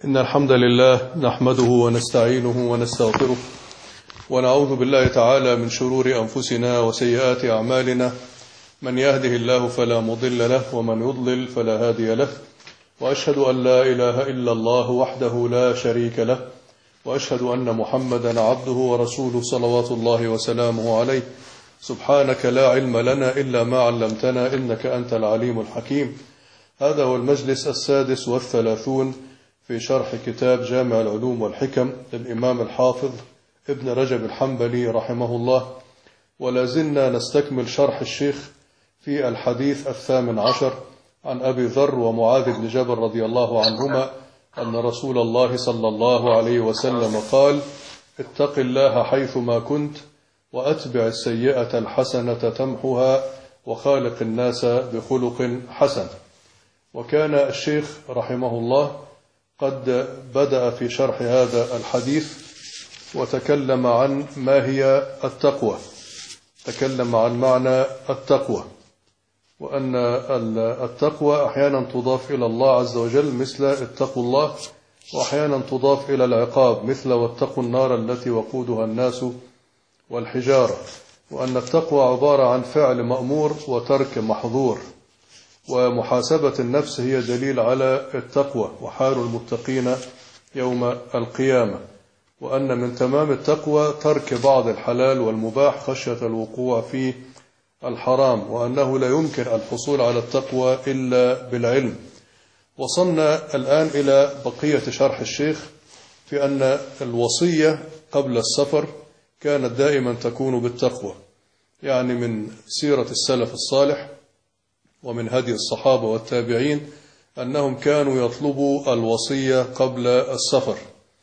إن الحمد لله نحمده ونستعينه ونستغفره ونعوذ بالله تعالى من شرور أنفسنا وسيئات أعمالنا، من يهده الله فلا مضل له ومن يضلل فلا هادي له، وأشهد أن لا إله إلا الله وحده لا شريك له، وأشهد أن محمدا عبده ورسوله صلوات الله وسلامه عليه. سبحانك لا علم لنا إلا ما علمتنا إنك أنت العليم الحكيم. هذا هو المجلس 36 في شرح كتاب جامع العلوم والحكم للإمام الحافظ ابن رجب الحنبلي رحمه الله، ولا زلنا نستكمل شرح الشيخ في الحديث 18 عن أبي ذر ومعاذ بن جبل رضي الله عنهما أن رسول الله صلى الله عليه وسلم قال: اتق الله حيثما كنت وأتبع السيئة الحسنة تمحها وخالق الناس بخلق حسن. وكان الشيخ رحمه الله قد بدأ في شرح هذا الحديث وتكلم عن ما هي التقوى، تكلم عن معنى التقوى، وأن التقوى أحيانا تضاف إلى الله عز وجل مثل اتقوا الله، وأحيانا تضاف إلى العقاب مثل واتقوا النار التي وقودها الناس والحجارة، وأن التقوى عبارة عن فعل مأمور وترك محظور، ومحاسبة النفس هي دليل على التقوى وحال المتقين يوم القيامة، وأن من تمام التقوى ترك بعض الحلال والمباح خشية الوقوع في الحرام، وأنه لا يمكن الحصول على التقوى إلا بالعلم. وصلنا الآن إلى بقية شرح الشيخ في أن الوصية قبل السفر كانت دائما تكون بالتقوى، يعني من سيرة السلف الصالح ومن هدي الصحابة والتابعين أنهم كانوا يطلبوا الوصية قبل السفر.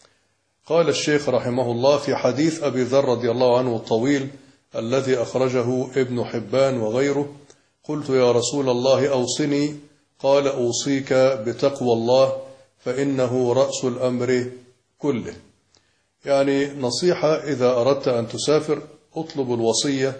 قال الشيخ رحمه الله في حديث أبي ذر رضي الله عنه الطويل الذي أخرجه ابن حبان وغيره: قلت يا رسول الله أوصني، قال أوصيك بتقوى الله فإنه رأس الأمر كله. يعني نصيحة إذا أردت أن تسافر اطلب الوصية،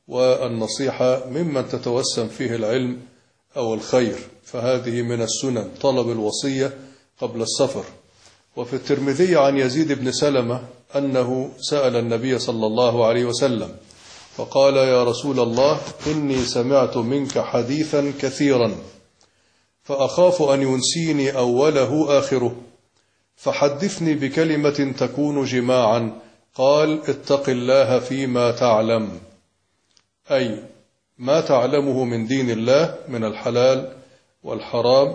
والنصيحة ممن تتوسم فيه العلم أو الخير، فهذه من السنن طلب الوصية قبل السفر. وفي الترمذي عن يزيد بن سلمة أنه سأل النبي صلى الله عليه وسلم فقال: يا رسول الله إني سمعت منك حديثا كثيرا فأخاف أن ينسيني أوله آخره، فحدثني بكلمة تكون جماعا. قال: اتق الله فيما تعلم، أي ما تعلمه من دين الله من الحلال والحرام،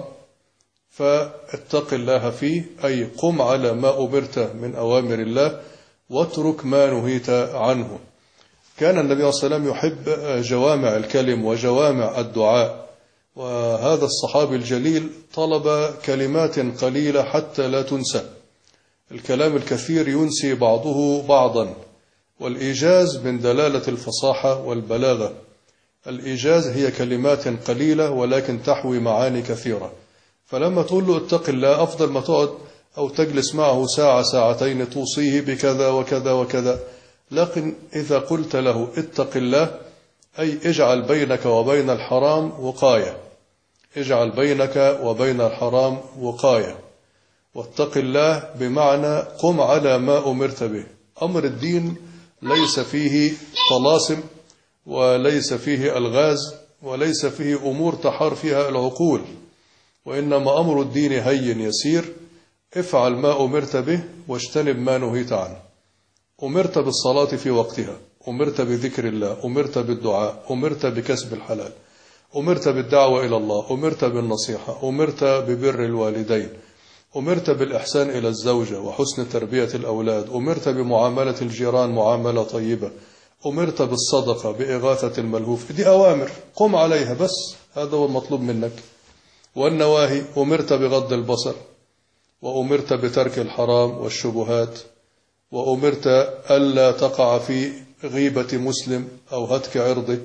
فاتق الله فيه، أي قم على ما أمرت من أوامر الله واترك ما نهيت عنه. كان النبي صلى الله عليه وسلم يحب جوامع الكلم وجوامع الدعاء، وهذا الصحابي الجليل طلب كلمات قليلة حتى لا تنسى. الكلام الكثير ينسي بعضه بعضا، والإيجاز من دلالة الفصاحة والبلاغة. الإيجاز هي كلمات قليلة ولكن تحوي معاني كثيرة، فلما تقول له اتق الله أفضل ما تقعد أو تجلس معه ساعة ساعتين توصيه بكذا وكذا وكذا. لكن إذا قلت له اتق الله أي اجعل بينك وبين الحرام وقاية، اجعل بينك وبين الحرام وقاية. واتق الله بمعنى قم على ما أمرت به. أمر الدين ليس فيه طلاسم وليس فيه ألغاز وليس فيه أمور تحار فيها العقول، وإنما أمر الدين هين يسير. افعل ما أمرت به واجتنب ما نهيت عنه. أمرت بالصلاة في وقتها، أمرت بذكر الله، أمرت بالدعاء، أمرت بكسب الحلال، أمرت بالدعوة إلى الله، أمرت بالنصيحة، أمرت ببر الوالدين، أمرت بالإحسان إلى الزوجة وحسن تربية الأولاد، أمرت بمعاملة الجيران معاملة طيبة، أمرت بالصدقة بإغاثة الملهوف. دي أوامر قم عليها بس، هذا هو المطلوب منك. والنواهي أمرت بغض البصر، وأمرت بترك الحرام والشبهات، وأمرت ألا تقع في غيبة مسلم أو هتك عرضه،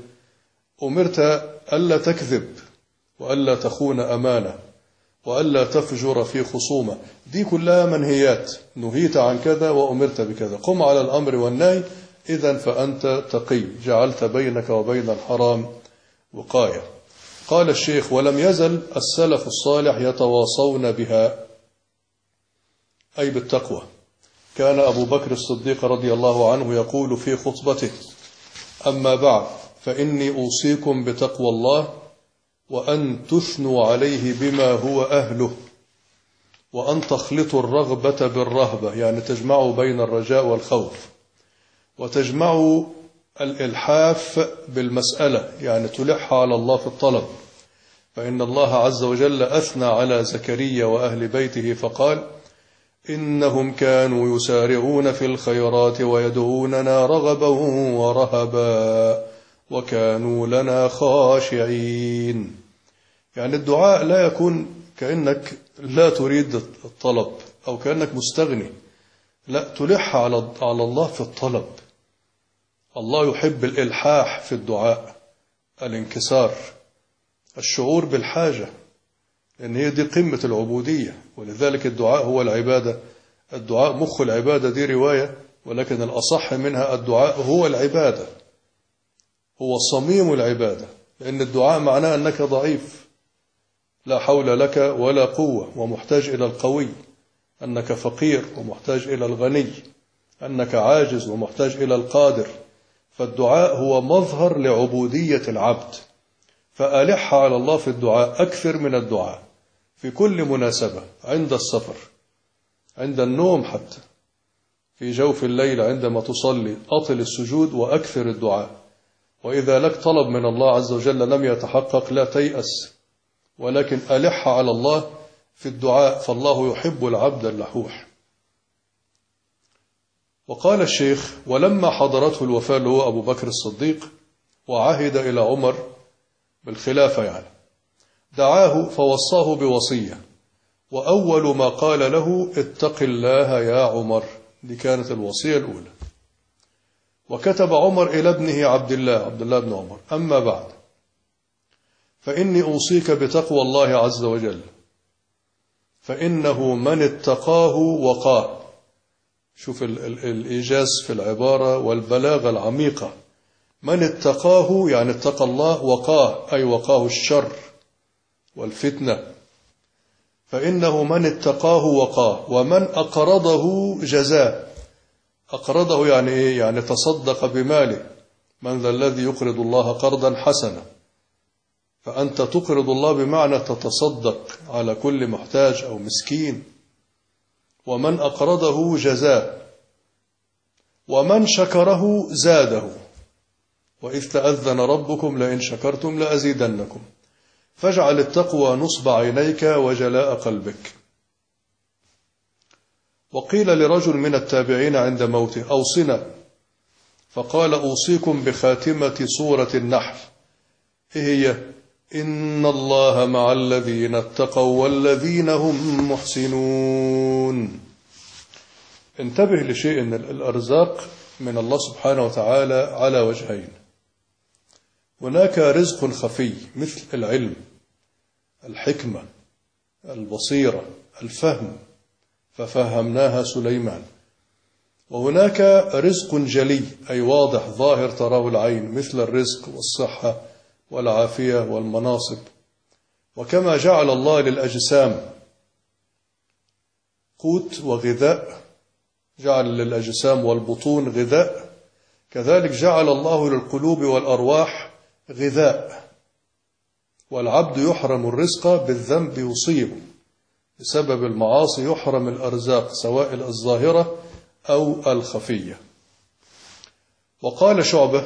أمرت ألا تكذب وألا تخون أمانة وألا تفجر في خصومة. دي كلها منهيات، نهيت عن كذا وأمرت بكذا، قم على الأمر والنهي، إذن فأنت تقي، جعلت بينك وبين الحرام وقاية. قال الشيخ: ولم يزل السلف الصالح يتواصون بها، أي بالتقوى. كان أبو بكر الصديق رضي الله عنه يقول في خطبته: أما بعد، فإني أوصيكم بتقوى الله، وأن تثنوا عليه بما هو أهله، وأن تخلطوا الرغبة بالرهبة، يعني تجمعوا بين الرجاء والخوف، وتجمعوا الإلحاف بالمسألة، يعني تلح على الله في الطلب. فإن الله عز وجل أثنى على زكريا وأهل بيته فقال: إنهم كانوا يسارعون في الخيرات ويدعوننا رغبا ورهبا وكانوا لنا خاشعين. يعني الدعاء لا يكون كأنك لا تريد الطلب أو كأنك مستغني، لا، تلح على الله في الطلب. الله يحب الإلحاح في الدعاء، الانكسار، الشعور بالحاجة، لأن هي دي قمة العبودية. ولذلك الدعاء هو العبادة. الدعاء مخ العبادة، دي رواية، ولكن الأصح منها الدعاء هو العبادة، هو صميم العبادة. لأن الدعاء معناه أنك ضعيف، لا حول لك ولا قوة، ومحتاج إلى القوي، أنك فقير ومحتاج إلى الغني، أنك عاجز ومحتاج إلى القادر. فالدعاء هو مظهر لعبودية العبد. فألح على الله في الدعاء، أكثر من الدعاء في كل مناسبة، عند السفر، عند النوم، حتى في جوف الليل عندما تصلي أطل السجود وأكثر الدعاء. وإذا لك طلب من الله عز وجل لم يتحقق لا تيأس، ولكن ألح على الله في الدعاء، فالله يحب العبد اللحوح. وقال الشيخ: ولما حضرته الوفاة، اللي هو أبو بكر الصديق، وعهد إلى عمر بالخلافة يعني، دعاه فوصاه بوصية، وأول ما قال له: اتق الله يا عمر. دي كانت الوصية الأولى. وكتب عمر إلى ابنه عبد الله بن عمر: أما بعد، فإني أوصيك بتقوى الله عز وجل، فإنه من اتقاه وقاه. شوف الإيجاز في العبارة والبلاغة العميقة. من اتقاه يعني اتقى الله، وقاه أي وقاه الشر والفتنة. فإنه من اتقاه وقاه، ومن أقرضه جزاه. أقرضه يعني إيه؟ يعني تصدق بماله. من ذا الذي يقرض الله قرضا حسنا؟ فأنت تقرض الله بمعنى تتصدق على كل محتاج أو مسكين. ومن أقرضه جزاه، ومن شكره زاده. وإذ تأذن ربكم لئن شكرتم لأزيدنكم. فاجعل التقوى نصب عينيك وجلاء قلبك. وقيل لرجل من التابعين عند موته: أوصنا. فقال: أوصيكم بخاتمة سورة النحل. إيه هي؟ إن الله مع الذين اتقوا والذين هم محسنون. انتبه لشيء، إن الأرزاق من الله سبحانه وتعالى على وجهين. هناك رزق خفي مثل العلم، الحكمة، البصيرة، الفهم، ففهمناها سليمان. وهناك رزق جلي أي واضح ظاهر تراه العين، مثل الرزق والصحة والعافية والمناصب. وكما جعل الله للأجسام قوت وغذاء، جعل للأجسام والبطون غذاء، كذلك جعل الله للقلوب والأرواح غذاء. والعبد يحرم الرزق بالذنب يصيبه، بسبب المعاصي يحرم الأرزاق، سواء الظاهرة أو الخفية. وقال شعبة: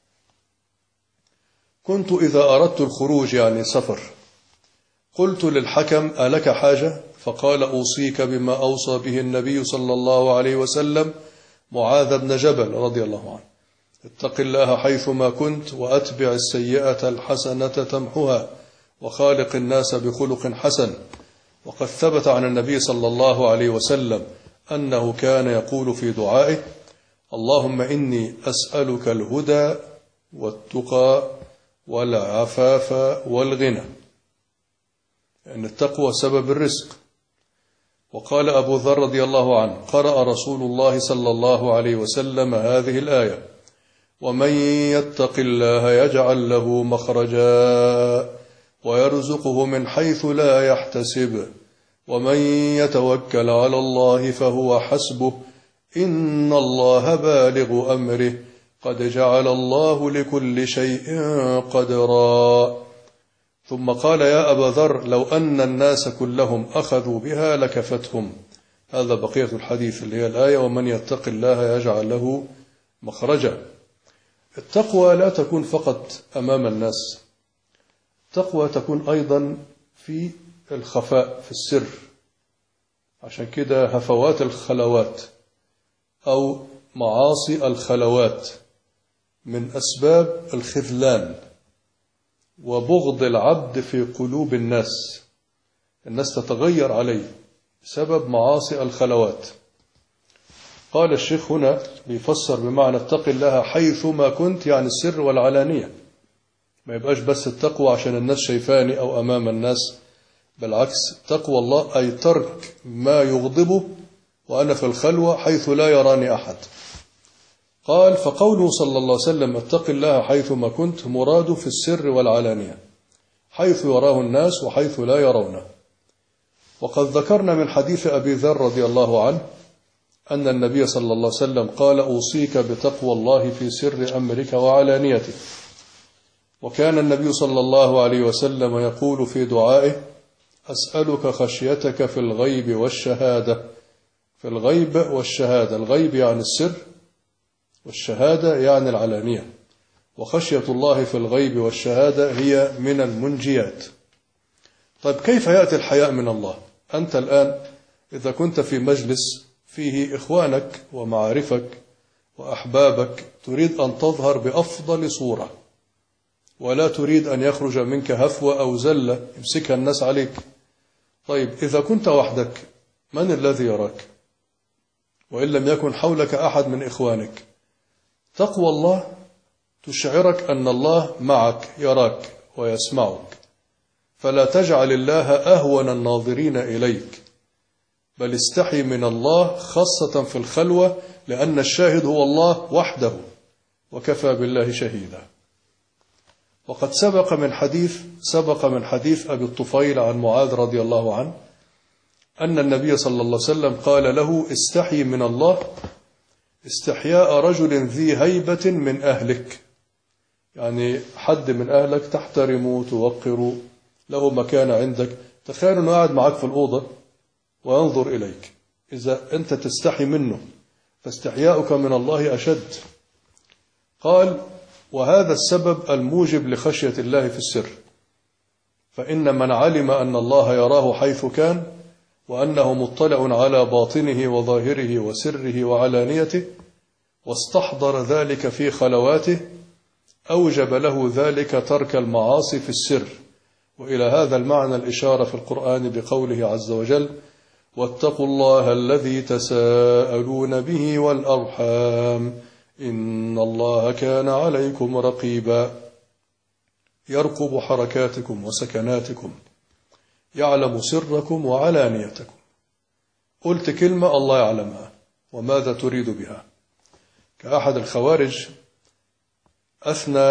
كنت إذا أردت الخروج يعني سفر، قلت للحكم: ألك حاجة؟ فقال: أوصيك بما أوصى به النبي صلى الله عليه وسلم معاذ بن جبل رضي الله عنه: اتق الله حيثما كنت، وأتبع السيئة الحسنة تمحها، وخالق الناس بخلق حسن. وقد ثبت عن النبي صلى الله عليه وسلم أنه كان يقول في دعائه: اللهم إني أسألك الهدى والتقى والعفاف والغنى، لأن التقوى سبب الرزق. وقال أبو ذر رضي الله عنه: قرأ رسول الله صلى الله عليه وسلم هذه الآية: ومن يتق الله يجعل له مخرجا ويرزقه من حيث لا يحتسب ومن يتوكل على الله فهو حسبه إن الله بالغ أمره قد جعل الله لكل شيء قدرا. ثم قال يا أبا ذر لو أن الناس كلهم أخذوا بها لكفتهم. هذا بقية الحديث اللي هي الآية ومن يتق الله يجعل له مخرجا. التقوى لا تكون فقط أمام الناس، التقوى تكون أيضا في الخفاء في السر. عشان كده هفوات الخلوات أو معاصي الخلوات من أسباب الخذلان وبغض العبد في قلوب الناس. الناس تتغير عليه بسبب معاصي الخلوات. قال الشيخ هنا بيفسر بمعنى اتق الله حيثما كنت، يعني السر والعلانية. ما يبقاش بس التقوى عشان الناس شايفاني أو أمام الناس، بالعكس تقوى الله أي ترك ما يغضبه وأنا في الخلوة حيث لا يراني أحد. قال فقوله صلى الله عليه وسلم اتق الله حيثما كنت مراد في السر والعلانية، حيث يراه الناس وحيث لا يرونه. وقد ذكرنا من حديث أبي ذر رضي الله عنه أن النبي صلى الله عليه وسلم قال أوصيك بتقوى الله في سر أمرك وعلانيته. وكان النبي صلى الله عليه وسلم يقول في دعائه أسألك خشيتك في الغيب والشهادة. في الغيب والشهادة، الغيب يعني السر والشهادة يعني العلانية، وخشية الله في الغيب والشهادة هي من المنجيات. طيب كيف يأتي الحياء من الله؟ أنت الآن إذا كنت في مجلس فيه إخوانك ومعارفك وأحبابك تريد أن تظهر بأفضل صورة ولا تريد أن يخرج منك هفوة أو زلة يمسكها الناس عليك. طيب إذا كنت وحدك من الذي يراك؟ وإن لم يكن حولك أحد من إخوانك، تقوى الله تشعرك أن الله معك يراك ويسمعك، فلا تجعل الله أهون الناظرين إليك، بل استحي من الله خاصة في الخلوة، لأن الشاهد هو الله وحده وكفى بالله شهيدا. وقد سبق من حديث أبي الطفيل عن معاذ رضي الله عنه أن النبي صلى الله عليه وسلم قال له استحي من الله استحياء رجل ذي هيبة من أهلك، يعني حد من أهلك تحترمه توقره له مكان عندك. تخيل أنه قاعد معك في الأوضة وينظر إليك، إذا أنت تستحي منه فاستحياؤك من الله أشد. قال وهذا السبب الموجب لخشية الله في السر، فإن من علم أن الله يراه حيث كان وأنه مطلع على باطنه وظاهره وسره وعلانيته واستحضر ذلك في خلواته أوجب له ذلك ترك المعاصي في السر. وإلى هذا المعنى الإشارة في القرآن بقوله عز وجل واتقوا الله الذي تساءلون به والأرحام إن الله كان عليكم رقيبا. يرقب حركاتكم وسكناتكم، يعلم سركم وعلانيتكم. قلت كلمة الله يعلمها وماذا تريد بها. كأحد الخوارج أثنى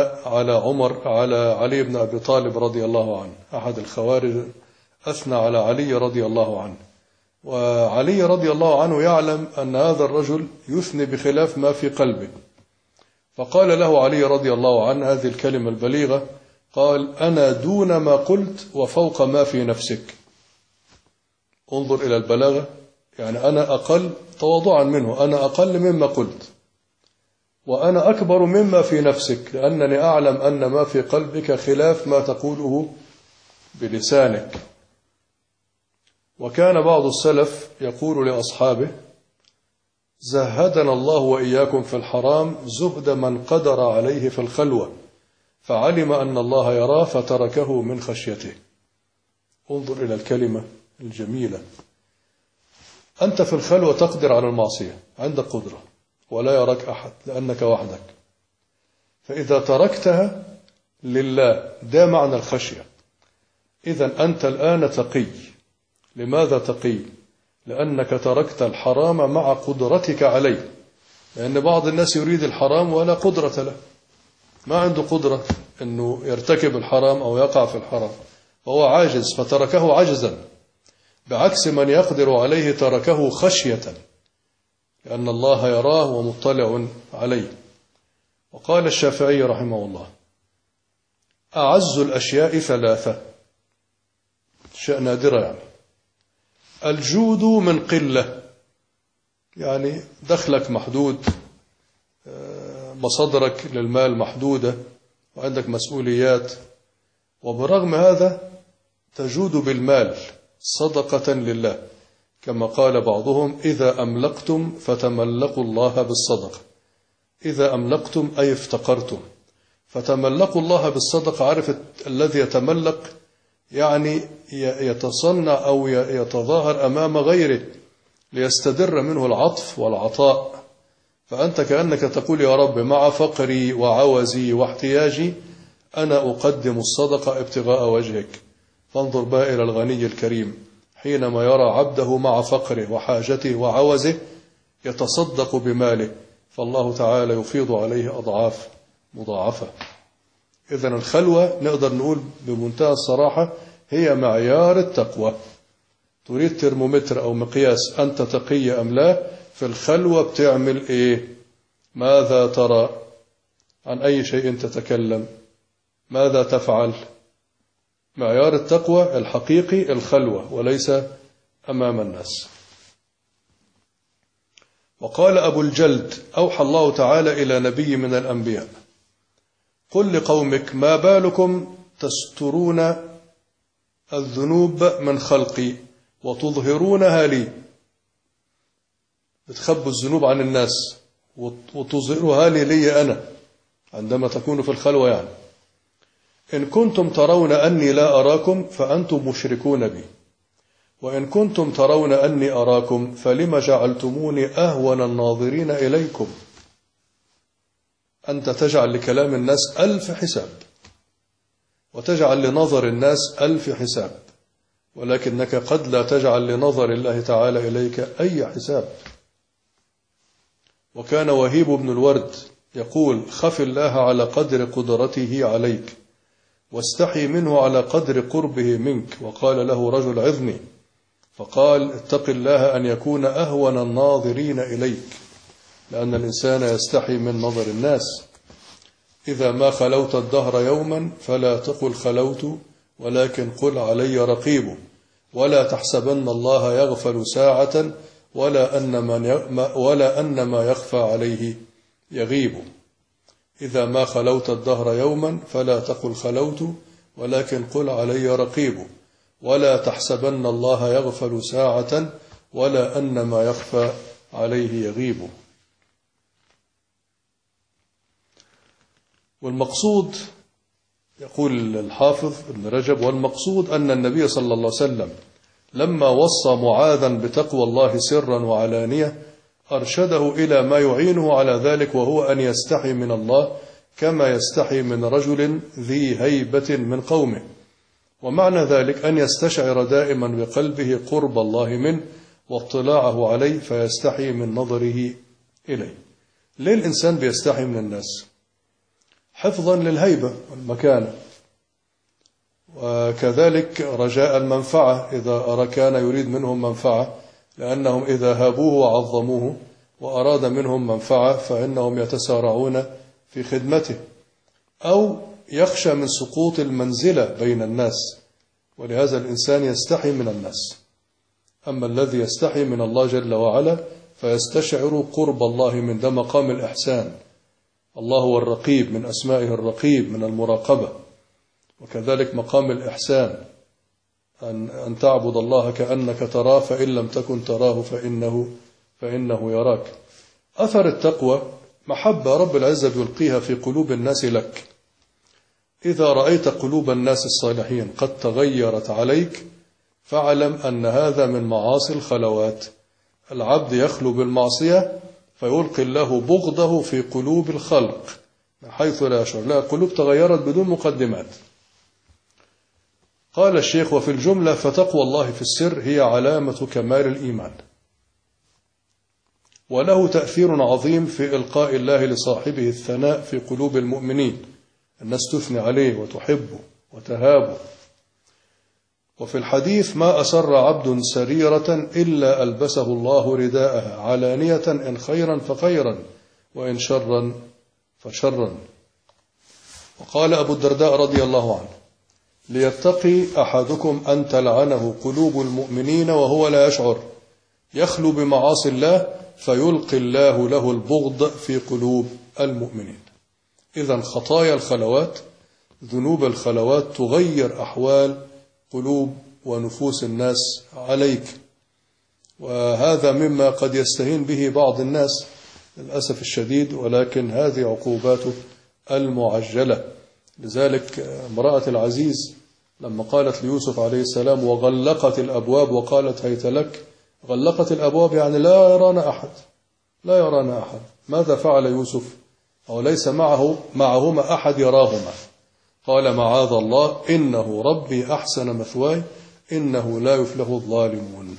على علي بن أبي طالب رضي الله عنه. أحد الخوارج أثنى على علي رضي الله عنه، وعلي رضي الله عنه يعلم أن هذا الرجل يثني بخلاف ما في قلبه، فقال له علي رضي الله عنه هذه الكلمة البليغة، قال أنا دون ما قلت وفوق ما في نفسك. انظر إلى البلاغة، يعني أنا أقل تواضعا منه، أنا أقل مما قلت وأنا أكبر مما في نفسك، لأنني أعلم أن ما في قلبك خلاف ما تقوله بلسانك. وكان بعض السلف يقول لأصحابه زهدنا الله وإياكم في الحرام زهد من قدر عليه في الخلوة، فعلم أن الله يراه فتركه من خشيته. انظر إلى الكلمة الجميلة. أنت في الخلوة تقدر على المعصية، عندك قدرة ولا يراك أحد لأنك وحدك، فإذا تركتها لله ده معنى الخشية. إذن أنت الآن تقي. لماذا تقي؟ لأنك تركت الحرام مع قدرتك عليه، لأن بعض الناس يريد الحرام ولا قدرة له، ما عنده قدرة أنه يرتكب الحرام أو يقع في الحرام، فهو عاجز فتركه عجزا. بعكس من يقدر عليه تركه خشية، لأن الله يراه ومطلع عليه. وقال الشافعي رحمه الله: أعز الأشياء ثلاثة، أشياء نادرة يعني: الجود من قلة، يعني دخلك محدود، مصادرك للمال محدودة، وعندك مسؤوليات، وبرغم هذا تجود بالمال صدقة لله، كما قال بعضهم: إذا أملقتم فتملقوا الله بالصدقة. إذا أملقتم أي افتقرتم، فتملقوا الله بالصدقة. عرفت الذي يتملق يعني يتصنع أو يتظاهر أمام غيره ليستدر منه العطف والعطاء. فأنت كأنك تقول: يا رب، مع فقري وعوزي واحتياجي أنا أقدم الصدقة ابتغاء وجهك. فانظر بها إلى الغني الكريم حينما يرى عبده مع فقره وحاجته وعوزه يتصدق بماله، فالله تعالى يفيض عليه أضعاف مضاعفة. إذن الخلوة نقدر نقول بمنتهى الصراحة هي معيار التقوى. تريد ترمومتر أو مقياس أنت تقي أم لا، في الخلوة بتعمل إيه؟ ماذا ترى؟ عن أي شيء تتكلم؟ ماذا تفعل؟ معيار التقوى الحقيقي الخلوة، وليس أمام الناس. وقال أبو الجلد: أوحى الله تعالى إلى نبي من الأنبياء: قل لقومك ما بالكم تسترون الذنوب من خلقي وتظهرونها لي. بتخبوا الذنوب عن الناس وتظهرها لي أنا عندما تكونوا في الخلوة. يعني إن كنتم ترون أني لا أراكم فأنتم مشركون بي، وإن كنتم ترون أني أراكم فلما جعلتموني أهون الناظرين إليكم. أنت تجعل لكلام الناس 1000 حساب، وتجعل لنظر الناس 1000 حساب، ولكنك قد لا تجعل لنظر الله تعالى إليك أي حساب. وكان وهيب بن الورد يقول: خف الله على قدر قدرته عليك، واستحي منه على قدر قربه منك. وقال له رجل: عظني. فقال: اتق الله أن يكون أهون الناظرين إليك، لأن الإنسان يستحي من نظر الناس. إذا ما خلوت الدهر يوما فلا تقل خلوت، ولكن قل علي رقيب، ولا تحسبن الله يغفل ساعة، ولا أن ما يخفى عليه يغيب. إذا ما خلوت الدهر يوما فلا تقل خلوت، ولكن قل علي رقيب، ولا تحسبن الله يغفل ساعة، ولا أن ما يخفى عليه يغيب. والمقصود، يقول الحافظ ابن رجب: والمقصود أن النبي صلى الله عليه وسلم لما وصى معاذا بتقوى الله سرا وعلانية أرشده إلى ما يعينه على ذلك، وهو أن يستحي من الله كما يستحي من رجل ذي هيبة من قومه. ومعنى ذلك أن يستشعر دائما بقلبه قرب الله منه واطلاعه عليه، فيستحي من نظره إليه. ليه الإنسان بيستحي من الناس؟ حفظا للهيبة والمكانة، وكذلك رجاء المنفعة إذا كان يريد منهم منفعة، لأنهم إذا هابوه وعظموه وأراد منهم منفعة فإنهم يتسارعون في خدمته، أو يخشى من سقوط المنزلة بين الناس، ولهذا الإنسان يستحي من الناس. أما الذي يستحي من الله جل وعلا فيستشعر قرب الله من ده مقام الإحسان. الله هو الرقيب، من أسمائه الرقيب من المراقبة. وكذلك مقام الإحسان أن تعبد الله كأنك تراه، فإن لم تكن تراه فإنه يراك. أثر التقوى محبة رب العزة يلقيها في قلوب الناس لك. إذا رأيت قلوب الناس الصالحين قد تغيرت عليك فاعلم أن هذا من معاصي الخلوات. العبد يخلو بالمعصية فيلقي الله بغضه في قلوب الخلق من حيث لا يشعر. لا، القلوب تغيرت بدون مقدمات. قال الشيخ: وفي الجملة فتقوى الله في السر هي علامة كمال الإيمان، وله تأثير عظيم في إلقاء الله لصاحبه الثناء في قلوب المؤمنين. الناس تثني عليه وتحبه وتهابه. وفي الحديث ما أسر عبد سريرة إلا ألبسه الله رداءها علانية إن خيرا فخيرا وإن شرا فشرا. وقال أبو الدرداء رضي الله عنه: ليتقي أحدكم أن تلعنه قلوب المؤمنين وهو لا يشعر، يخلو بمعاصي الله فيلقي الله له البغض في قلوب المؤمنين. إذن خطايا الخلوات، ذنوب الخلوات تغير أحوال قلوب ونفوس الناس عليك، وهذا مما قد يستهين به بعض الناس للأسف الشديد، ولكن هذه عقوباته المعجلة. لذلك امرأة العزيز لما قالت ليوسف عليه السلام: وغلقت الأبواب وقالت هيت لك، غلقت الأبواب يعني لا يرانا أحد، لا يرانا أحد. ماذا فعل يوسف؟ أو ليس معهما أحد يراهما. قال: معاذ الله، إنه ربي أحسن مثواي إنه لا يفلح الظالمون.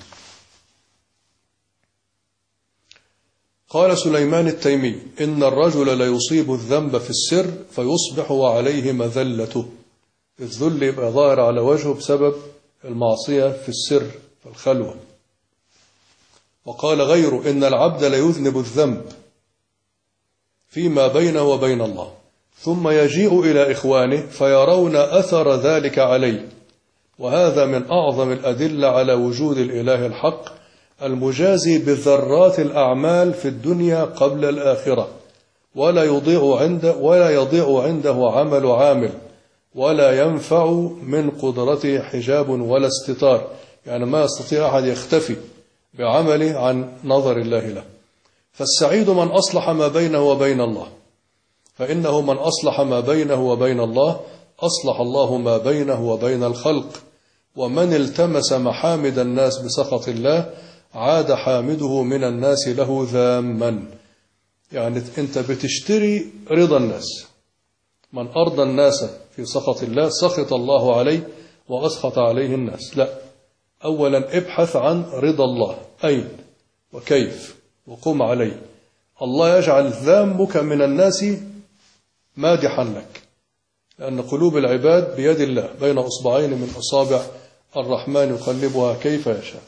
قال سليمان التيمي: إن الرجل ليصيب الذنب في السر فيصبح وعليه مذلته. الذل يبقى ظاهر على وجهه بسبب المعصية في السر في الخلوة. وقال غيره: إن العبد ليذنب الذنب فيما بينه وبين الله ثم يجيء إلى إخوانه فيرون أثر ذلك عليه، وهذا من أعظم الأدلة على وجود الإله الحق المجازي بذرات الأعمال في الدنيا قبل الآخرة، ولا يضيع عنده عمل عامل، ولا ينفع من قدرته حجاب ولا استتار، يعني ما يستطيع أحد يختفي بعمله عن نظر الله له. فالسعيد من أصلح ما بينه وبين الله، فإنه من أصلح ما بينه وبين الله أصلح الله ما بينه وبين الخلق. ومن التمس محامد الناس بسخط الله عاد حامده من الناس له ذاما. يعني أنت بتشتري رضا الناس، من أرضى الناس في سخط الله سخط الله عليه وأسخط عليه الناس. لا، أولا ابحث عن رضا الله، أين وكيف وقم عليه. الله يجعل ذامك من الناس مادحا لك، لأن قلوب العباد بيد الله بين أصبعين من أصابع الرحمن يقلبها كيف يشاء.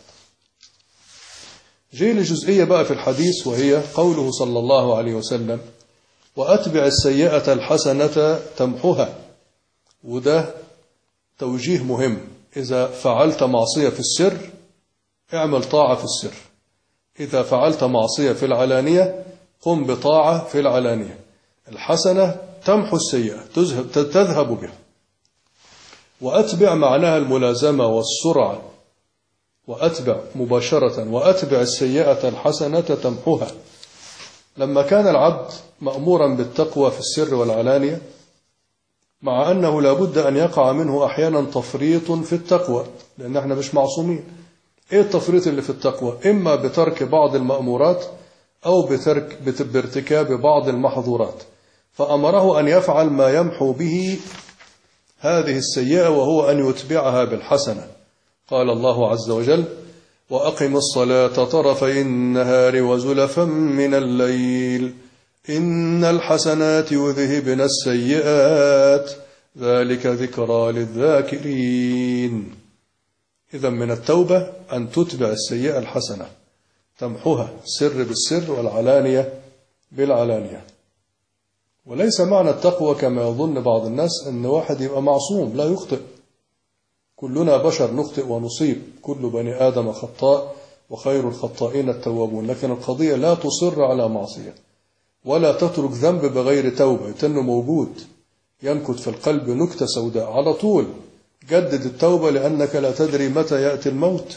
جيل الجزئية بقى في الحديث، وهي قوله صلى الله عليه وسلم: وأتبع السيئة الحسنة تمحها. وده توجيه مهم. إذا فعلت معصية في السر اعمل طاعة في السر، إذا فعلت معصية في العلانية قم بطاعة في العلانية. الحسنة تمحو السيئة، تذهب بها. وأتبع معناها الملازمة والسرعة، وأتبع مباشرة، وأتبع السيئة الحسنة تمحوها. لما كان العبد مأمورا بالتقوى في السر والعلانية، مع أنه لا بد أن يقع منه أحيانا تفريط في التقوى، لأن احنا مش معصومين. إيه التفريط اللي في التقوى؟ إما بترك بعض المأمورات أو بارتكاب بعض المحظورات، فأمره أن يفعل ما يمحو به هذه السيئة، وهو أن يتبعها بالحسنة. قال الله عز وجل: وأقم الصلاة طرفي النهار وزلفا من الليل إن الحسنات يذهبن السيئات ذلك ذكرى للذاكرين. إذا من التوبة أن تتبع السيئة الحسنة تمحوها، سر بالسر والعلانية بالعلانية. وليس معنى التقوى كما يظن بعض الناس أن واحد يبقى معصوم لا يخطئ. كلنا بشر نخطئ ونصيب، كل بني آدم خطاء وخير الخطائين التوابون. لكن القضية لا تصر على معصية ولا تترك ذنب بغير توبة، يتنه موجود ينكت في القلب نكتة سوداء على طول. جدد التوبة لأنك لا تدري متى يأتي الموت.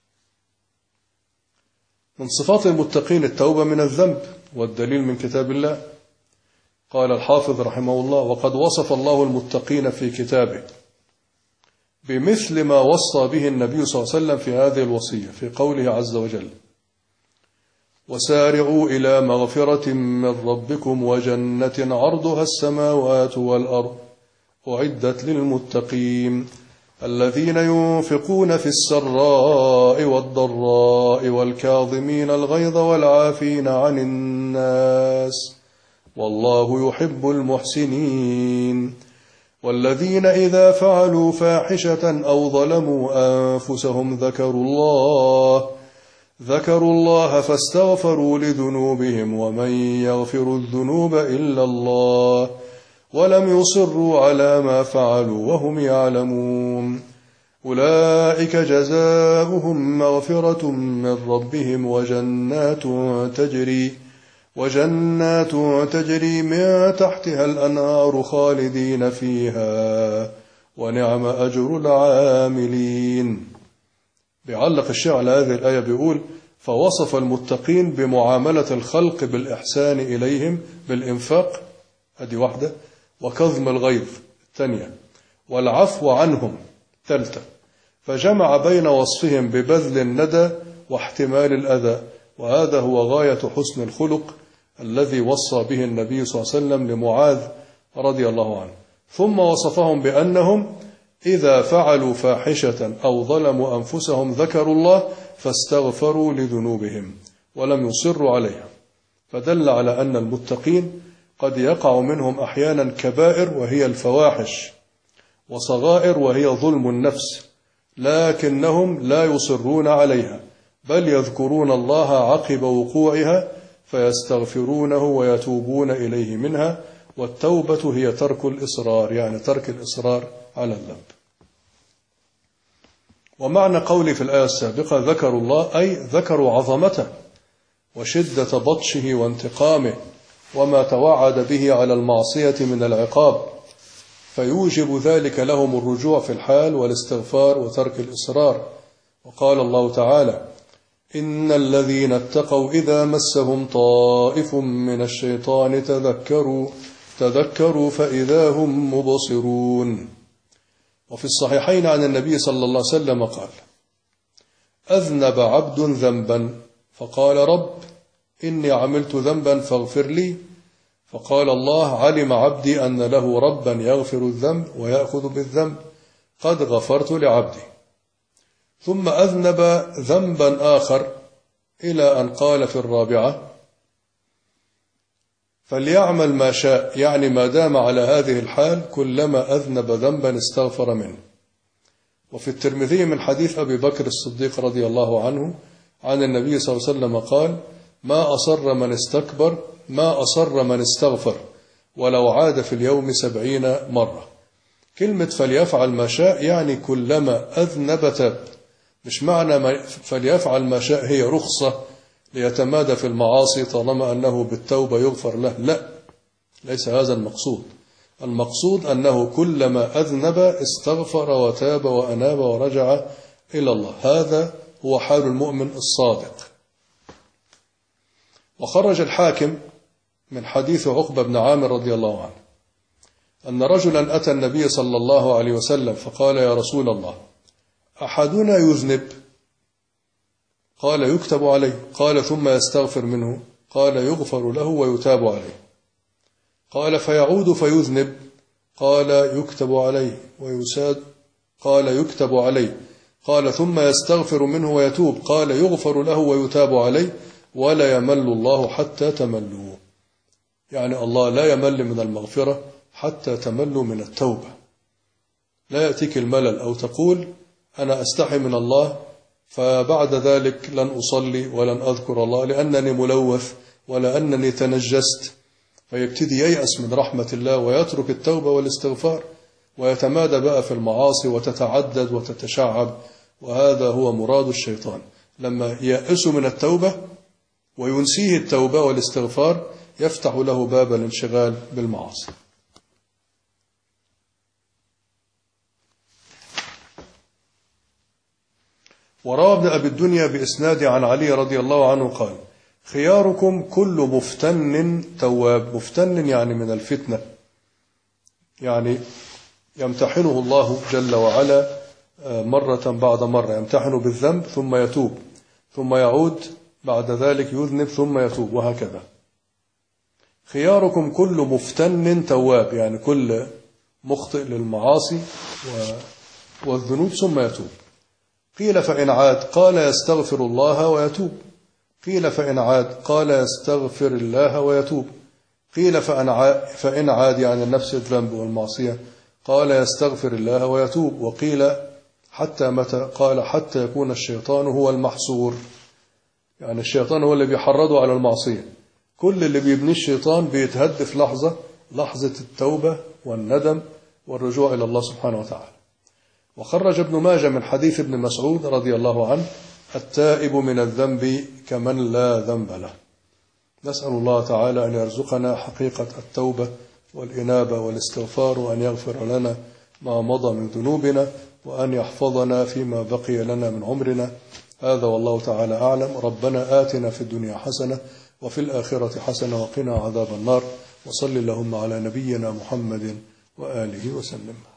من صفات المتقين التوبة من الذنب، والدليل من كتاب الله. قال الحافظ رحمه الله: وقد وصف الله المتقين في كتابه بمثل ما وصى به النبي صلى الله عليه وسلم في هذه الوصية، في قوله عز وجل: وسارعوا إلى مغفرة من ربكم وجنة عرضها السماوات والأرض أعدت للمتقين الذين ينفقون في السراء والضراء والكاظمين الغيظ والعافين عن الناس والله يحب المحسنين والذين إذا فعلوا فاحشة أو ظلموا أنفسهم ذكروا الله فاستغفروا لذنوبهم ومن يغفر الذنوب إلا الله ولم يصروا على ما فعلوا وهم يعلمون أولئك جزاؤهم مغفرة من ربهم وجنات تجري من تحتها الأنهار خالدين فيها ونعم أجر العاملين. بيعلق الشيخ على هذه الآية بيقول: فوصف المتقين بمعاملة الخلق بالإحسان إليهم بالإنفاق، هذه واحدة، وكظم الغيظ الثانية، والعفو عنهم ثالثة، فجمع بين وصفهم ببذل الندى واحتمال الأذى، وهذا هو غاية حسن الخلق الذي وصى به النبي صلى الله عليه وسلم لمعاذ رضي الله عنه. ثم وصفهم بأنهم إذا فعلوا فاحشة أو ظلموا أنفسهم ذكروا الله فاستغفروا لذنوبهم ولم يصروا عليها، فدل على أن المتقين قد يقع منهم أحيانا كبائر وهي الفواحش، وصغائر وهي ظلم النفس، لكنهم لا يصرون عليها، بل يذكرون الله عقب وقوعها فيستغفرونه ويتوبون إليه منها. والتوبة هي ترك الإصرار، يعني ترك الإصرار على الذنب. ومعنى قولي في الآية السابقة ذكروا الله أي ذكروا عظمته وشدة بطشه وانتقامه وما توعد به على المعصية من العقاب، فيوجب ذلك لهم الرجوع في الحال والاستغفار وترك الإصرار. وقال الله تعالى: إن الذين اتقوا إذا مسهم طائف من الشيطان تذكروا فإذا هم مبصرون. وفي الصحيحين عن النبي صلى الله عليه وسلم قال: أذنب عبد ذنبا فقال: رب إني عملت ذنبا فاغفر لي، فقال الله: علم عبدي أن له ربا يغفر الذنب ويأخذ بالذنب، قد غفرت لعبدي. ثم أذنب ذنبا آخر إلى أن قال في الرابعة: فليعمل ما شاء، يعني ما دام على هذه الحال كلما أذنب ذنبا استغفر منه. وفي الترمذي من حديث أبي بكر الصديق رضي الله عنه عن النبي صلى الله عليه وسلم قال: ما أصر من استغفر ولو عاد في اليوم 70 مرة. كلمة فليفعل ما شاء يعني كلما أذنب تاب، مش معنى فليفعل ما شاء هي رخصة ليتمادى في المعاصي طالما أنه بالتوبة يغفر له، لا، ليس هذا المقصود. المقصود أنه كلما أذنب استغفر وتاب وأناب ورجع إلى الله. هذا هو حال المؤمن الصادق. وخرج الحاكم من حديث عقبة بن عامر رضي الله عنه أن رجلا أتى النبي صلى الله عليه وسلم فقال: يا رسول الله، أحدنا يذنب؟ قال: يكتب عليه. قال: ثم يستغفر منه؟ قال: يغفر له ويتاب عليه. قال: فيعود فيذنب؟ قال: يكتب عليه ويساد. قال: يكتب عليه. قال: ثم يستغفر منه ويتوب؟ قال: يغفر له ويتاب عليه، ولا يمل الله حتى تملوا. يعني الله لا يمل من المغفرة حتى تملوا من التوبة. لا يأتيك الملل أو تقول أنا أستحي من الله فبعد ذلك لن أصلي ولن أذكر الله لأنني ملوث ولأنني تنجست، فيبتدي ييأس من رحمة الله ويترك التوبة والاستغفار ويتمادى بقى في المعاصي وتتعدد وتتشعب. وهذا هو مراد الشيطان، لما يأس من التوبة وينسيه التوبة والاستغفار يفتح له باب الانشغال بالمعاصي. وروى ابن أبي الدنيا بإسناد عن علي رضي الله عنه قال: خياركم كل مفتن تواب. مفتن يعني من الفتنة، يعني يمتحنه الله جل وعلا مرة بعد مرة، يمتحنه بالذنب ثم يتوب، ثم يعود بعد ذلك يذنب ثم يتوب، وهكذا. خياركم كل مفتن تواب، يعني كل مخطئ للمعاصي والذنوب ثم يتوب. قيل فإن عاد؟ قال: يستغفر الله ويتوب. قيل فإن عاد؟ قال: يستغفر الله ويتوب. قيل فإن عاد يعني نفس الذنب والمعصية؟ قال يستغفر الله ويتوب. وقيل حتى متى؟ قال حتى يكون الشيطان هو المحصور، يعني الشيطان هو اللي بيحرضه على المعصية. كل اللي بيبنيه الشيطان بيتهد في لحظة التوبة والندم والرجوع إلى الله سبحانه وتعالى. وخرج ابن ماجه من حديث ابن مسعود رضي الله عنه: التائب من الذنب كمن لا ذنب له. نسأل الله تعالى أن يرزقنا حقيقة التوبة والإنابة والاستغفار، وأن يغفر لنا ما مضى من ذنوبنا، وأن يحفظنا فيما بقي لنا من عمرنا. هذا والله تعالى أعلم. ربنا آتنا في الدنيا حسنة وفي الآخرة حسنة وقنا عذاب النار. وصل اللهم على نبينا محمد وآله وسلم.